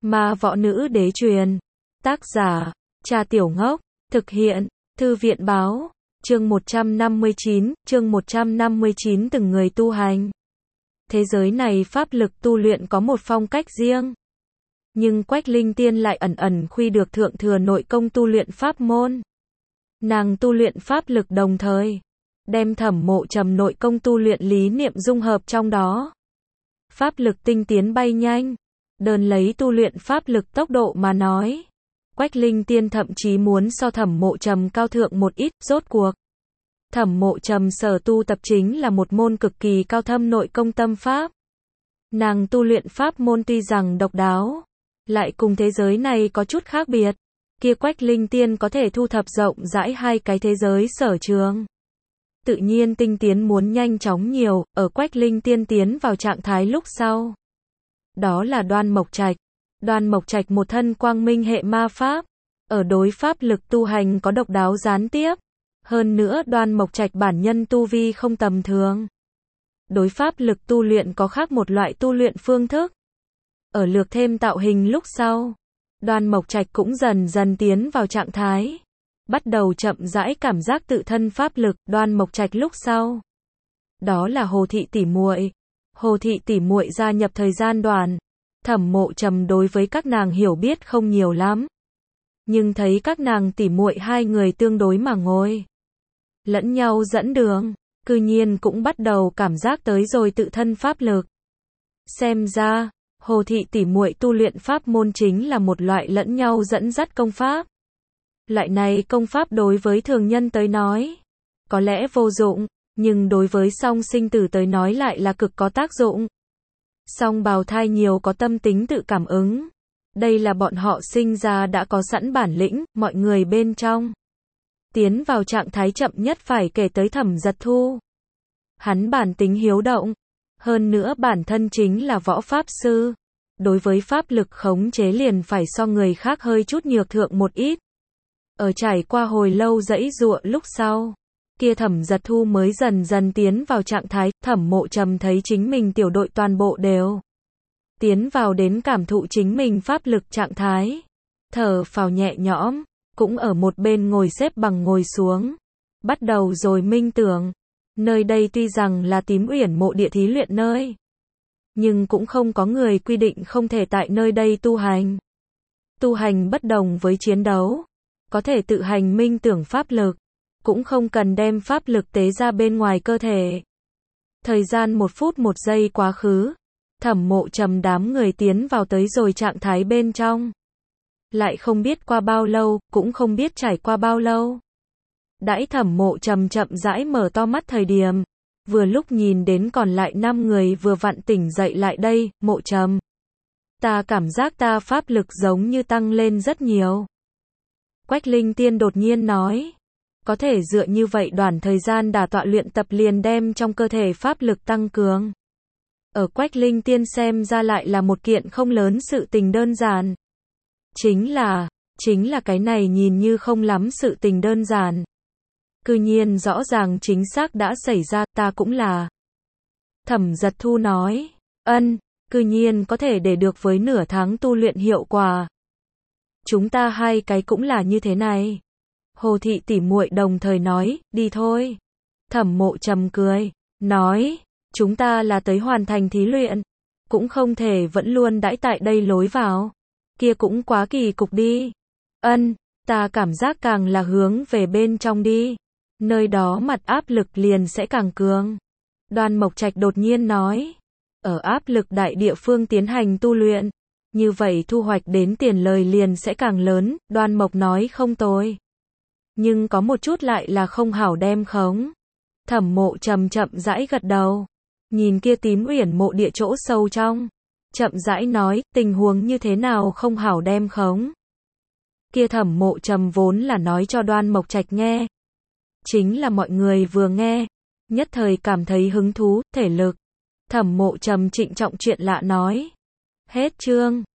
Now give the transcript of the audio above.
Ma Võ Nữ Đế truyền. Tác giả, Trà Tiểu Ngốc. Thực hiện, Thư viện Báo. Chương 159, từng người tu hành. Thế giới này pháp lực tu luyện có một phong cách riêng. Nhưng Quách Linh Tiên lại ẩn ẩn khuy được thượng thừa nội công tu luyện pháp môn. Nàng tu luyện pháp lực đồng thời, đem Thẩm Mộ Trầm nội công tu luyện lý niệm dung hợp trong đó. Pháp lực tinh tiến bay nhanh. Đơn lấy tu luyện pháp lực tốc độ mà nói, Quách Linh Tiên thậm chí muốn so Thẩm Mộ Trầm cao thượng một ít. Rốt cuộc, Thẩm Mộ Trầm sở tu tập chính là một môn cực kỳ cao thâm nội công tâm pháp. Nàng tu luyện pháp môn tuy rằng độc đáo, lại cùng thế giới này có chút khác biệt. Kia Quách Linh Tiên có thể thu thập rộng rãi hai cái thế giới sở trường. Tự nhiên tinh tiến muốn nhanh chóng nhiều, ở Quách Linh Tiên tiến vào trạng thái lúc sau. Đó là Đoan Mộc Trạch. Đoan Mộc Trạch một thân quang minh hệ ma pháp, ở đối pháp lực tu hành có độc đáo gián tiếp. Hơn nữa Đoan Mộc Trạch bản nhân tu vi không tầm thường. Đối pháp lực tu luyện có khác một loại tu luyện phương thức. Ở lược thêm tạo hình lúc sau, Đoan Mộc Trạch cũng dần dần tiến vào trạng thái, bắt đầu chậm rãi cảm giác tự thân pháp lực. Đoan Mộc Trạch lúc sau, đó là Hồ Thị tỷ muội. Hồ Thị tỷ muội gia nhập thời gian đoàn, Thẩm Mộ Trầm đối với các nàng hiểu biết không nhiều lắm, nhưng thấy các nàng tỷ muội hai người tương đối mà ngồi lẫn nhau dẫn đường, cư nhiên cũng bắt đầu cảm giác tới rồi tự thân pháp lực. Xem ra, Hồ Thị tỷ muội tu luyện pháp môn chính là một loại lẫn nhau dẫn dắt công pháp. Loại này công pháp đối với thường nhân tới nói, có lẽ vô dụng, nhưng đối với song sinh tử tới nói lại là cực có tác dụng. Song bào thai nhiều có tâm tính tự cảm ứng. Đây là bọn họ sinh ra đã có sẵn bản lĩnh, mọi người bên trong. Tiến vào trạng thái chậm nhất phải kể tới Thẩm Giật Thu. Hắn bản tính hiếu động, hơn nữa bản thân chính là võ pháp sư. Đối với pháp lực khống chế liền phải so người khác hơi chút nhược thượng một ít. Ở trải qua hồi lâu giãy giụa lúc sau, kia Thẩm Giật Thu mới dần dần tiến vào trạng thái. Thẩm Mộ Trầm thấy chính mình tiểu đội toàn bộ đều tiến vào đến cảm thụ chính mình pháp lực trạng thái, thở phào nhẹ nhõm, cũng ở một bên ngồi xếp bằng ngồi xuống, bắt đầu rồi minh tưởng. Nơi đây tuy rằng là Tím Uyển mộ địa thí luyện nơi, nhưng cũng không có người quy định không thể tại nơi đây tu hành. Tu hành bất đồng với chiến đấu, có thể tự hành minh tưởng pháp lực, cũng không cần đem pháp lực tế ra bên ngoài cơ thể. Thời gian 1 phút 1 giây quá khứ, Thẩm Mộ Trầm đám người tiến vào tới rồi trạng thái bên trong. Lại không biết qua bao lâu, cũng không biết trải qua bao lâu. Đãi Thẩm Mộ Trầm chậm rãi mở to mắt thời điểm, vừa lúc nhìn đến còn lại 5 người vừa vặn tỉnh dậy lại đây. Mộ Trầm, ta cảm giác ta pháp lực giống như tăng lên rất nhiều. Quách Linh Tiên đột nhiên nói, có thể dựa như vậy đoạn thời gian đả tọa luyện tập liền đem trong cơ thể pháp lực tăng cường. Ở Quách Linh Tiên xem ra lại là một kiện không lớn sự tình đơn giản. Chính là cái này nhìn như không lắm sự tình đơn giản. Cư nhiên rõ ràng chính xác đã xảy ra, ta cũng là. Thẩm Giật Thu nói, cư nhiên có thể để được với nửa tháng tu luyện hiệu quả. Chúng ta hai cái cũng là như thế này. Hồ Thị tỷ muội đồng thời nói, đi thôi. Thẩm Mộ Trầm cười, nói, chúng ta là tới hoàn thành thí luyện, cũng không thể vẫn luôn đãi tại đây lối vào. Kia cũng quá kỳ cục đi. Ta cảm giác càng là hướng về bên trong đi, nơi đó mặt áp lực liền sẽ càng cường. Đoan Mộc Trạch đột nhiên nói, ở áp lực đại địa phương tiến hành tu luyện, như vậy thu hoạch đến tiền lời liền sẽ càng lớn. Đoan Mộc nói không tồi, nhưng có một chút lại là không hảo đem khống. Thẩm Mộ Trầm chậm rãi gật đầu, nhìn kia Tím Uyển mộ địa chỗ sâu trong, chậm rãi nói, tình huống như thế nào không hảo đem khống. Kia Thẩm Mộ Trầm vốn là nói cho Đoan Mộc Trạch nghe, chính là mọi người vừa nghe, nhất thời cảm thấy hứng thú, thể lực. Thẩm Mộ Trầm trịnh trọng chuyện lạ nói, hết chương.